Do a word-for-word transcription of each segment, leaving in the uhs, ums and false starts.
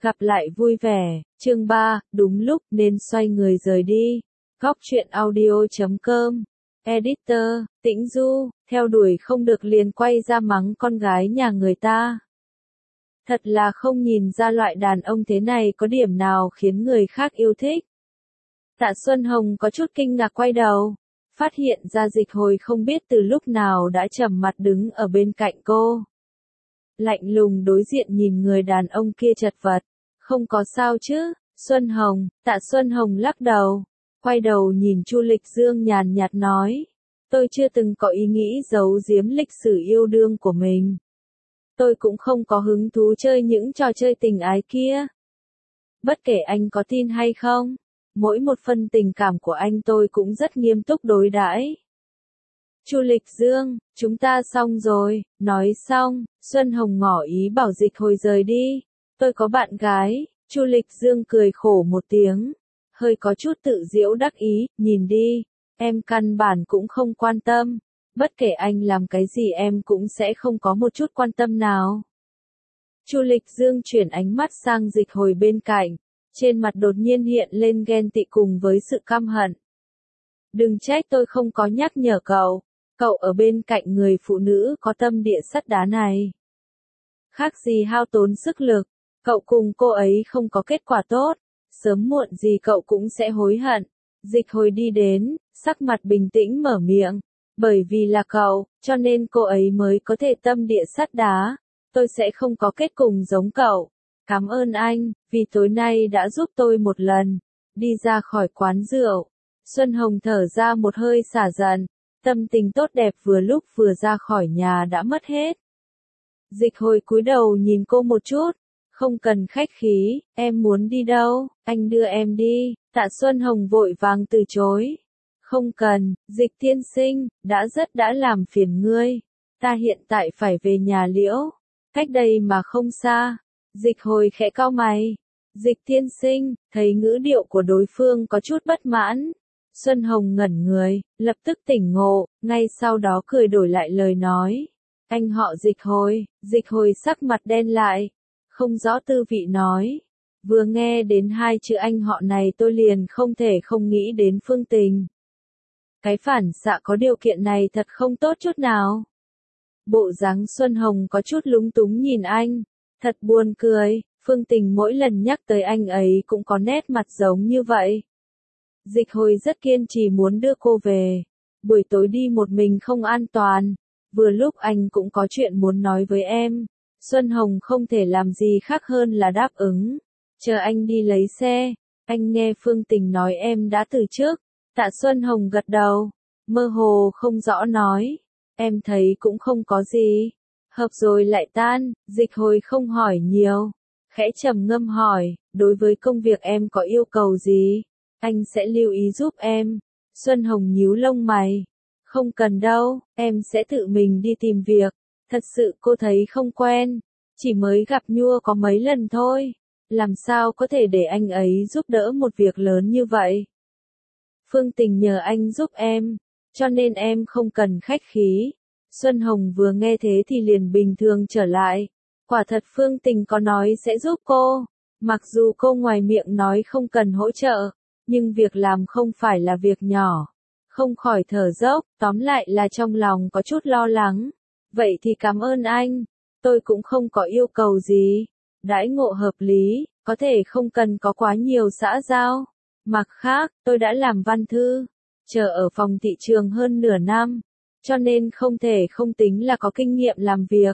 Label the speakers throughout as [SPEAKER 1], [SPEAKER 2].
[SPEAKER 1] Gặp lại vui vẻ, chương ba, đúng lúc nên xoay người rời đi. Góc truyện audio chấm com. Editor, Tĩnh Du, theo đuổi không được liền quay ra mắng con gái nhà người ta. Thật là không nhìn ra loại đàn ông thế này có điểm nào khiến người khác yêu thích. Tạ Xuân Hồng có chút kinh ngạc quay đầu, phát hiện ra Dịch Hồi không biết từ lúc nào đã trầm mặt đứng ở bên cạnh cô. Lạnh lùng đối diện nhìn người đàn ông kia chật vật. Không có sao chứ, Xuân Hồng, Tạ Xuân Hồng lắc đầu, quay đầu nhìn Chu Lịch Dương nhàn nhạt nói, tôi chưa từng có ý nghĩ giấu giếm lịch sử yêu đương của mình. Tôi cũng không có hứng thú chơi những trò chơi tình ái kia. Bất kể anh có tin hay không, mỗi một phần tình cảm của anh tôi cũng rất nghiêm túc đối đãi. Chu Lịch Dương, chúng ta xong rồi, nói xong, Xuân Hồng ngỏ ý bảo Dịch Hồi rời đi. Tôi có bạn gái, Chu Lịch Dương cười khổ một tiếng, hơi có chút tự giễu đắc ý, nhìn đi, em căn bản cũng không quan tâm, bất kể anh làm cái gì em cũng sẽ không có một chút quan tâm nào. Chu Lịch Dương chuyển ánh mắt sang Dịch Hồi bên cạnh, trên mặt đột nhiên hiện lên ghen tị cùng với sự căm hận. Đừng trách tôi không có nhắc nhở cậu, cậu ở bên cạnh người phụ nữ có tâm địa sắt đá này. Khác gì hao tốn sức lực. Cậu cùng cô ấy không có kết quả tốt, sớm muộn gì cậu cũng sẽ hối hận. Dịch Hồi đi đến, sắc mặt bình tĩnh mở miệng, bởi vì là cậu, cho nên cô ấy mới có thể tâm địa sắt đá, tôi sẽ không có kết cùng giống cậu. Cảm ơn anh, vì tối nay đã giúp tôi một lần. Đi ra khỏi quán rượu, Xuân Hồng thở ra một hơi xả giận, tâm tình tốt đẹp vừa lúc vừa ra khỏi nhà đã mất hết. Dịch Hồi cúi đầu nhìn cô một chút. Không cần khách khí, em muốn đi đâu, anh đưa em đi. Tạ Xuân Hồng vội vàng từ chối. Không cần, Dịch tiên sinh, đã rất đã làm phiền ngươi. Ta hiện tại phải về nhà Liễu. Cách đây mà không xa. Dịch Hồi khẽ cau mày. Dịch tiên sinh, thấy ngữ điệu của đối phương có chút bất mãn. Xuân Hồng ngẩn người, lập tức tỉnh ngộ, ngay sau đó cười đổi lại lời nói. Anh họ Dịch Hồi. Dịch Hồi sắc mặt đen lại. Không rõ tư vị nói. Vừa nghe đến hai chữ anh họ này tôi liền không thể không nghĩ đến Phương Tình. Cái phản xạ có điều kiện này thật không tốt chút nào. Bộ dáng Xuân Hồng có chút lúng túng nhìn anh. Thật buồn cười, Phương Tình mỗi lần nhắc tới anh ấy cũng có nét mặt giống như vậy. Dịch Hồi rất kiên trì muốn đưa cô về. Buổi tối đi một mình không an toàn. Vừa lúc anh cũng có chuyện muốn nói với em. Xuân Hồng không thể làm gì khác hơn là đáp ứng. Chờ anh đi lấy xe. Anh nghe Phương Tình nói em đã từ trước. Tạ Xuân Hồng gật đầu. Mơ hồ không rõ nói. Em thấy cũng không có gì. Hợp rồi lại tan. Dịch Hồi không hỏi nhiều. Khẽ trầm ngâm hỏi. Đối với công việc em có yêu cầu gì? Anh sẽ lưu ý giúp em. Xuân Hồng nhíu lông mày. Không cần đâu. Em sẽ tự mình đi tìm việc. Thật sự cô thấy không quen, chỉ mới gặp Nhua có mấy lần thôi, làm sao có thể để anh ấy giúp đỡ một việc lớn như vậy. Phương Tình nhờ anh giúp em, cho nên em không cần khách khí. Xuân Hồng vừa nghe thế thì liền bình thường trở lại, quả thật Phương Tình có nói sẽ giúp cô, mặc dù cô ngoài miệng nói không cần hỗ trợ, nhưng việc làm không phải là việc nhỏ, không khỏi thở dốc, tóm lại là trong lòng có chút lo lắng. Vậy thì cảm ơn anh, tôi cũng không có yêu cầu gì, đãi ngộ hợp lý, có thể không cần có quá nhiều xã giao. Mặt khác, tôi đã làm văn thư, chờ ở phòng thị trường hơn nửa năm, cho nên không thể không tính là có kinh nghiệm làm việc.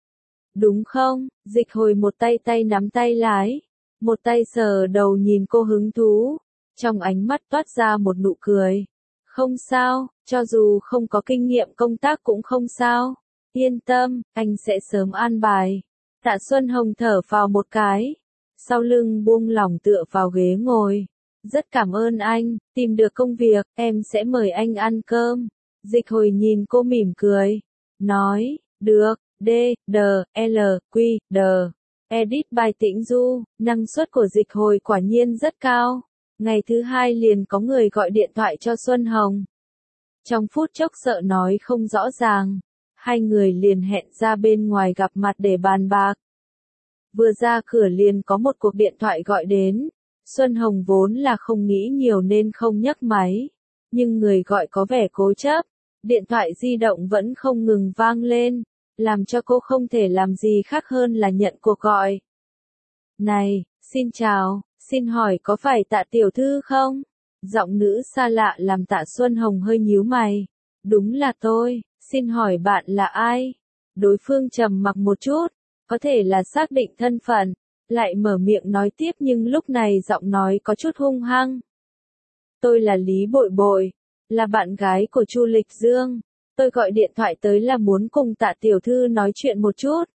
[SPEAKER 1] Đúng không? Dịch Hồi một tay tay nắm tay lái, một tay sờ đầu nhìn cô hứng thú, trong ánh mắt toát ra một nụ cười. Không sao, cho dù không có kinh nghiệm công tác cũng không sao. Yên tâm, anh sẽ sớm an bài. Tạ Xuân Hồng thở phào một cái. Sau lưng buông lỏng tựa vào ghế ngồi. Rất cảm ơn anh, tìm được công việc, em sẽ mời anh ăn cơm. Dịch Hồi nhìn cô mỉm cười. Nói, được, D, D, L, Q, D. Edit bài Tĩnh Du, năng suất của Dịch Hồi quả nhiên rất cao. Ngày thứ hai liền có người gọi điện thoại cho Xuân Hồng. Trong phút chốc sợ nói không rõ ràng. Hai người liền hẹn ra bên ngoài gặp mặt để bàn bạc. Vừa ra cửa liền có một cuộc điện thoại gọi đến. Xuân Hồng vốn là không nghĩ nhiều nên không nhấc máy. Nhưng người gọi có vẻ cố chấp. Điện thoại di động vẫn không ngừng vang lên. Làm cho cô không thể làm gì khác hơn là nhận cuộc gọi. Này, xin chào, xin hỏi có phải Tạ tiểu thư không? Giọng nữ xa lạ làm Tạ Xuân Hồng hơi nhíu mày. Đúng là tôi, xin hỏi bạn là ai? Đối phương trầm mặc một chút, có thể là xác định thân phận, lại mở miệng nói tiếp nhưng lúc này giọng nói có chút hung hăng. Tôi là Lý Bội Bội, là bạn gái của Chu Lịch Dương. Tôi gọi điện thoại tới là muốn cùng Tạ tiểu thư nói chuyện một chút.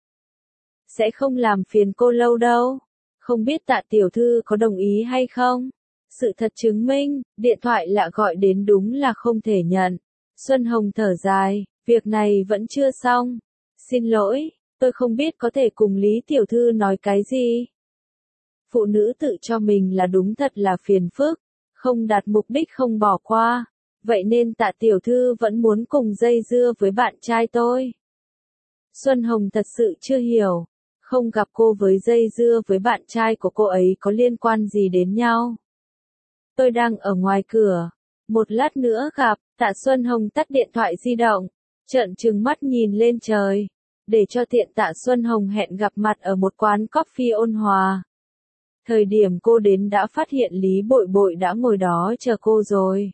[SPEAKER 1] Sẽ không làm phiền cô lâu đâu. Không biết Tạ tiểu thư có đồng ý hay không? Sự thật chứng minh, điện thoại lạ gọi đến đúng là không thể nhận. Xuân Hồng thở dài, việc này vẫn chưa xong. Xin lỗi, tôi không biết có thể cùng Lý tiểu thư nói cái gì. Phụ nữ tự cho mình là đúng thật là phiền phức, không đạt mục đích không bỏ qua. Vậy nên Tạ tiểu thư vẫn muốn cùng dây dưa với bạn trai tôi. Xuân Hồng thật sự chưa hiểu, không gặp cô với dây dưa với bạn trai của cô ấy có liên quan gì đến nhau. Tôi đang ở ngoài cửa, một lát nữa gặp. Tạ Xuân Hồng tắt điện thoại di động, trợn trừng mắt nhìn lên trời, để cho tiện Tạ Xuân Hồng hẹn gặp mặt ở một quán coffee ôn hòa. Thời điểm cô đến đã phát hiện Lý Bội Bội đã ngồi đó chờ cô rồi.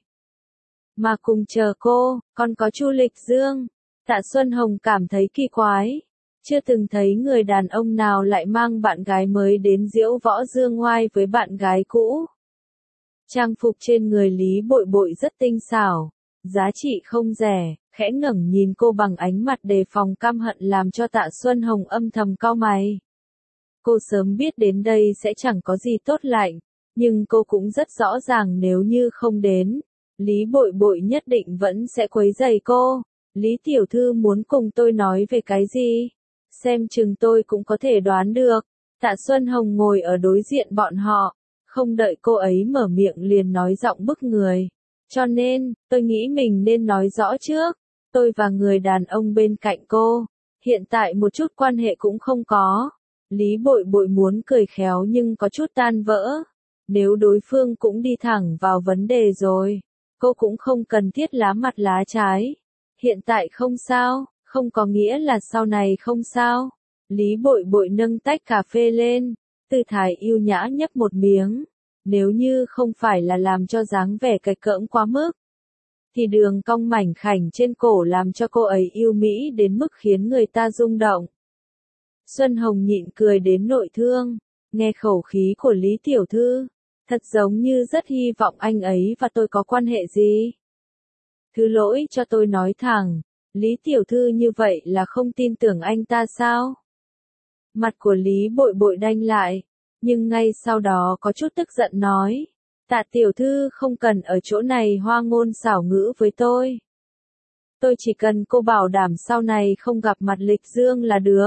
[SPEAKER 1] Mà cùng chờ cô, còn có Chu Lịch Dương. Tạ Xuân Hồng cảm thấy kỳ quái. Chưa từng thấy người đàn ông nào lại mang bạn gái mới đến diễu võ dương ngoai với bạn gái cũ. Trang phục trên người Lý Bội Bội rất tinh xảo, giá trị không rẻ, khẽ ngẩng nhìn cô bằng ánh mặt đề phòng căm hận làm cho Tạ Xuân Hồng âm thầm cau mày. Cô sớm biết đến đây sẽ chẳng có gì tốt lành, nhưng cô cũng rất rõ ràng nếu như không đến, Lý Bội Bội nhất định vẫn sẽ quấy rầy cô. Lý tiểu thư muốn cùng tôi nói về cái gì? Xem chừng tôi cũng có thể đoán được. Tạ Xuân Hồng ngồi ở đối diện bọn họ, không đợi cô ấy mở miệng liền nói giọng bức người. Cho nên, tôi nghĩ mình nên nói rõ trước, tôi và người đàn ông bên cạnh cô, hiện tại một chút quan hệ cũng không có. Lý Bội Bội muốn cười khéo nhưng có chút tan vỡ. Nếu đối phương cũng đi thẳng vào vấn đề rồi, cô cũng không cần thiết lá mặt lá trái. Hiện tại không sao, không có nghĩa là sau này không sao. Lý Bội Bội nâng tách cà phê lên, tư thái yêu nhã nhấp một miếng. Nếu như không phải là làm cho dáng vẻ cạch cỡm quá mức, thì đường cong mảnh khảnh trên cổ làm cho cô ấy yêu mỹ đến mức khiến người ta rung động. Xuân Hồng nhịn cười đến nội thương, nghe khẩu khí của Lý tiểu thư, thật giống như rất hy vọng anh ấy và tôi có quan hệ gì. Thứ lỗi cho tôi nói thẳng, Lý tiểu thư như vậy là không tin tưởng anh ta sao? Mặt của Lý Bội Bội đanh lại, nhưng ngay sau đó có chút tức giận nói, Tạ tiểu thư không cần ở chỗ này hoa ngôn xảo ngữ với tôi. Tôi chỉ cần cô bảo đảm sau này không gặp mặt Lịch Dương là được.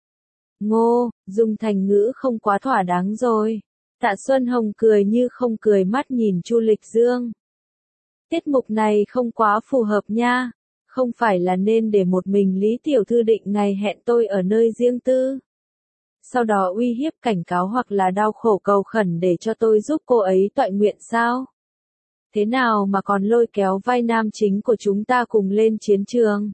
[SPEAKER 1] Ngô, dùng thành ngữ không quá thỏa đáng rồi. Tạ Xuân Hồng cười như không cười mắt nhìn Chu Lịch Dương. Tiết mục này không quá phù hợp nha, không phải là nên để một mình Lý tiểu thư định ngày hẹn tôi ở nơi riêng tư. Sau đó uy hiếp cảnh cáo hoặc là đau khổ cầu khẩn để cho tôi giúp cô ấy toại nguyện sao? Thế nào mà còn lôi kéo vai nam chính của chúng ta cùng lên chiến trường?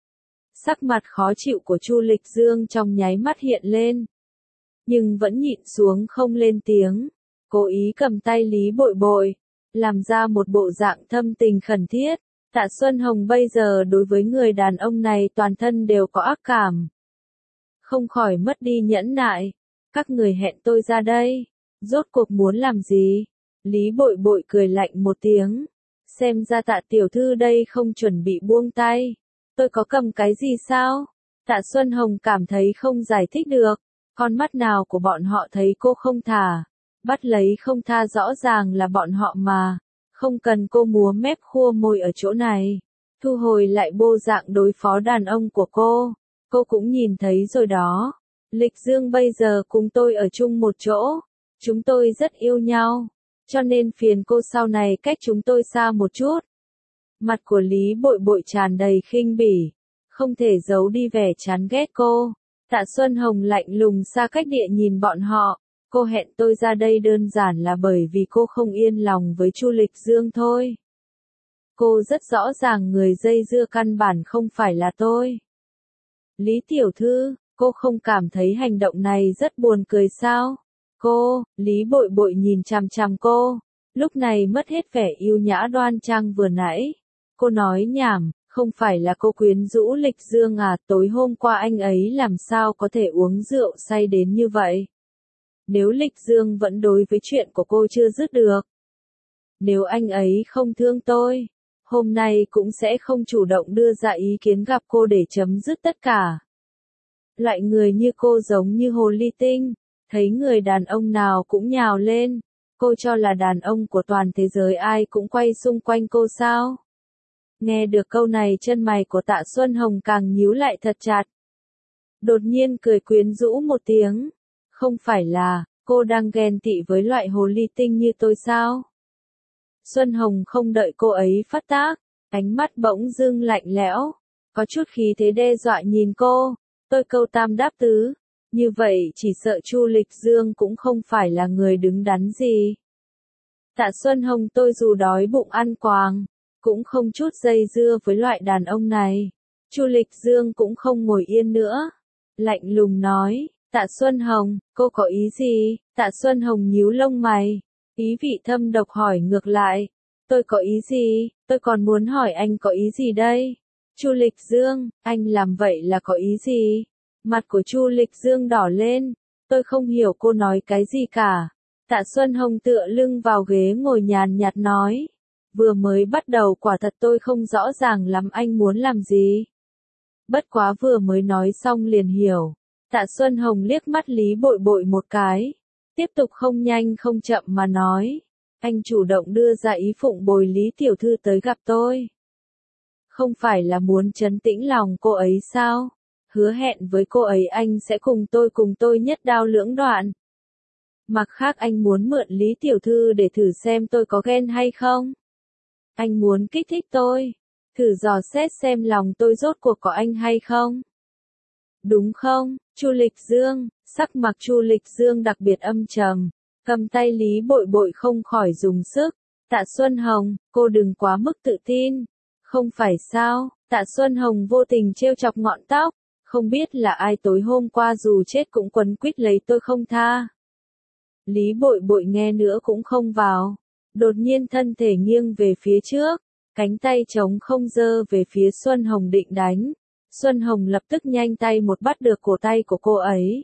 [SPEAKER 1] Sắc mặt khó chịu của Chu Lịch Dương trong nháy mắt hiện lên, nhưng vẫn nhịn xuống không lên tiếng, cố ý cầm tay Lý Bội Bội, làm ra một bộ dạng thâm tình khẩn thiết. Tạ Xuân Hồng bây giờ đối với người đàn ông này toàn thân đều có ác cảm. Không khỏi mất đi nhẫn nại. Các người hẹn tôi ra đây, rốt cuộc muốn làm gì? Lý Bội Bội cười lạnh một tiếng. Xem ra Tạ tiểu thư đây không chuẩn bị buông tay. Tôi có cầm cái gì sao? Tạ Xuân Hồng cảm thấy không giải thích được. Con mắt nào của bọn họ thấy cô không thả. Bắt lấy không tha rõ ràng là bọn họ mà. Không cần cô múa mép khua môi ở chỗ này. Thu hồi lại bộ dạng đối phó đàn ông của cô. Cô cũng nhìn thấy rồi đó. Lịch Dương bây giờ cùng tôi ở chung một chỗ. Chúng tôi rất yêu nhau. Cho nên phiền cô sau này cách chúng tôi xa một chút. Mặt của Lý Bội Bội tràn đầy khinh bỉ. Không thể giấu đi vẻ chán ghét cô. Tạ Xuân Hồng lạnh lùng xa cách địa nhìn bọn họ, cô hẹn tôi ra đây đơn giản là bởi vì cô không yên lòng với Chu Lịch Dương thôi. Cô rất rõ ràng người dây dưa căn bản không phải là tôi. Lý tiểu thư, cô không cảm thấy hành động này rất buồn cười sao? Cô, Lý Bội Bội nhìn chằm chằm cô, lúc này mất hết vẻ yêu nhã đoan trang vừa nãy. Cô nói nhảm, không phải là cô quyến rũ Lịch Dương à, tối hôm qua anh ấy làm sao có thể uống rượu say đến như vậy? Nếu Lịch Dương vẫn đối với chuyện của cô chưa dứt được. Nếu anh ấy không thương tôi, hôm nay cũng sẽ không chủ động đưa ra ý kiến gặp cô để chấm dứt tất cả. Loại người như cô giống như hồ ly tinh, thấy người đàn ông nào cũng nhào lên. Cô cho là đàn ông của toàn thế giới ai cũng quay xung quanh cô sao? Nghe được câu này chân mày của Tạ Xuân Hồng càng nhíu lại thật chặt. Đột nhiên cười quyến rũ một tiếng. Không phải là, cô đang ghen tị với loại hồ ly tinh như tôi sao? Xuân Hồng không đợi cô ấy phát tác, ánh mắt bỗng dưng lạnh lẽo, có chút khí thế đe dọa nhìn cô. Tôi câu tam đáp tứ, như vậy chỉ sợ Chu Lịch Dương cũng không phải là người đứng đắn gì. Tạ Xuân Hồng, tôi dù đói bụng ăn quàng, cũng không chút dây dưa với loại đàn ông này. Chu Lịch Dương cũng không ngồi yên nữa, lạnh lùng nói. Tạ Xuân Hồng, cô có ý gì? Tạ Xuân Hồng nhíu lông mày, ý vị thâm độc hỏi ngược lại. Tôi có ý gì? Tôi còn muốn hỏi anh có ý gì đây? Chu Lịch Dương, anh làm vậy là có ý gì? Mặt của Chu Lịch Dương đỏ lên, tôi không hiểu cô nói cái gì cả. Tạ Xuân Hồng tựa lưng vào ghế ngồi nhàn nhạt nói. Vừa mới bắt đầu quả thật tôi không rõ ràng lắm anh muốn làm gì. Bất quá vừa mới nói xong liền hiểu. Tạ Xuân Hồng liếc mắt Lý Bội Bội một cái, tiếp tục không nhanh không chậm mà nói. Anh chủ động đưa ra ý phụng bồi Lý tiểu thư tới gặp tôi. Không phải là muốn trấn tĩnh lòng cô ấy sao? Hứa hẹn với cô ấy anh sẽ cùng tôi cùng tôi nhất đao lưỡng đoạn. Mặt khác anh muốn mượn Lý tiểu thư để thử xem tôi có ghen hay không? Anh muốn kích thích tôi, thử dò xét xem lòng tôi rốt cuộc có anh hay không? Đúng không? Chu Lịch Dương, sắc mặt Chu Lịch Dương đặc biệt âm trầm, cầm tay Lý Bội Bội không khỏi dùng sức. Tạ Xuân Hồng, cô đừng quá mức tự tin. Không phải sao? Tạ Xuân Hồng vô tình trêu chọc ngọn tóc, không biết là ai tối hôm qua dù chết cũng quấn quýt lấy tôi không tha. Lý Bội Bội nghe nữa cũng không vào, đột nhiên thân thể nghiêng về phía trước, cánh tay trống không giơ về phía Xuân Hồng định đánh. Xuân Hồng lập tức nhanh tay một bắt được cổ tay của cô ấy.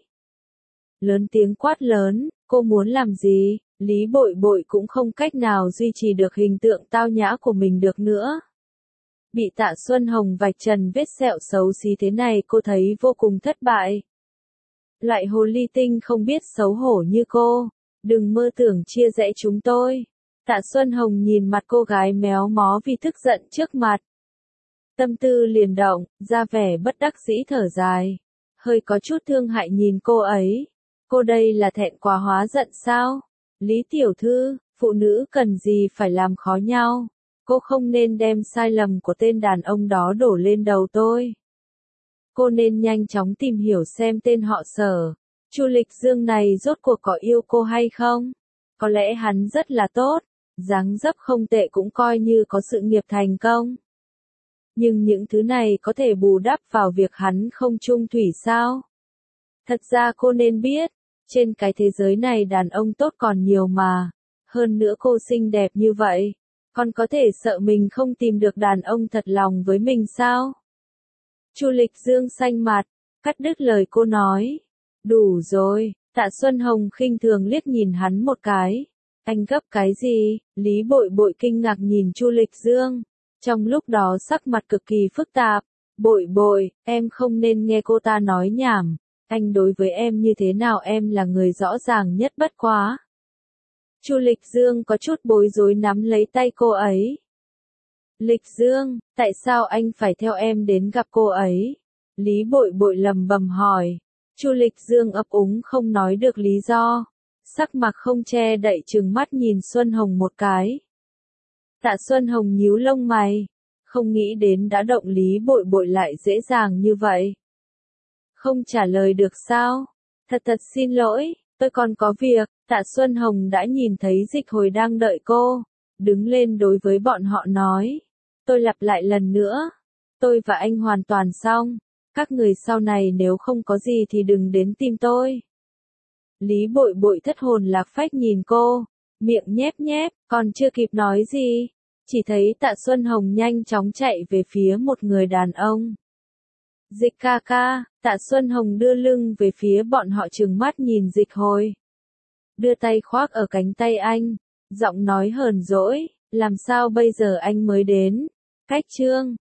[SPEAKER 1] Lớn tiếng quát lớn, cô muốn làm gì? Lý Bội Bội cũng không cách nào duy trì được hình tượng tao nhã của mình được nữa. Bị Tạ Xuân Hồng vạch trần vết sẹo xấu xí thế này cô thấy vô cùng thất bại. Loại hồ ly tinh không biết xấu hổ như cô, đừng mơ tưởng chia rẽ chúng tôi. Tạ Xuân Hồng nhìn mặt cô gái méo mó vì tức giận trước mặt. Tâm tư liền động, ra vẻ bất đắc dĩ thở dài, hơi có chút thương hại nhìn cô ấy. Cô đây là thẹn quá hóa giận sao? Lý tiểu thư, phụ nữ cần gì phải làm khó nhau? Cô không nên đem sai lầm của tên đàn ông đó đổ lên đầu tôi. Cô nên nhanh chóng tìm hiểu xem tên họ Sở, Chu Lịch Dương này rốt cuộc có yêu cô hay không? Có lẽ hắn rất là tốt, dáng dấp không tệ cũng coi như có sự nghiệp thành công. Nhưng những thứ này có thể bù đắp vào việc hắn không chung thủy sao? Thật ra cô nên biết, trên cái thế giới này đàn ông tốt còn nhiều mà. Hơn nữa cô xinh đẹp như vậy, còn có thể sợ mình không tìm được đàn ông thật lòng với mình sao? Chu Lịch Dương xanh mặt, cắt đứt lời cô nói. Đủ rồi, Tạ Xuân Hồng khinh thường liếc nhìn hắn một cái. Anh gấp cái gì? Lý Bội Bội kinh ngạc nhìn Chu Lịch Dương. Trong lúc đó sắc mặt cực kỳ phức tạp. Bội Bội, em không nên nghe cô ta nói nhảm. Anh đối với em như thế nào em là người rõ ràng nhất bất quá. Chu Lịch Dương có chút bối rối nắm lấy tay cô ấy. Lịch Dương, tại sao anh phải theo em đến gặp cô ấy? Lý Bội Bội lầm bầm hỏi. Chu Lịch Dương ấp úng không nói được lý do. Sắc mặt không che đậy trừng mắt nhìn Xuân Hồng một cái. Tạ Xuân Hồng nhíu lông mày. Không nghĩ đến đã động Lý Bội Bội lại dễ dàng như vậy. không trả lời được sao? Thật thật xin lỗi, tôi còn có việc. Tạ Xuân Hồng đã nhìn thấy Dịch Hồi đang đợi cô, đứng lên đối với bọn họ nói. Tôi lặp lại lần nữa, tôi và anh hoàn toàn xong, các người sau này nếu không có gì thì đừng đến tìm tôi. Lý Bội Bội thất hồn lạc phách nhìn cô, miệng nhép nhép, còn chưa kịp nói gì, chỉ thấy Tạ Xuân Hồng nhanh chóng chạy về phía một người đàn ông. Dịch ca ca, Tạ Xuân Hồng đưa lưng về phía bọn họ trừng mắt nhìn Dịch Hồi. Đưa tay khoác ở cánh tay anh, giọng nói hờn dỗi, làm sao bây giờ anh mới đến? Cách Trương,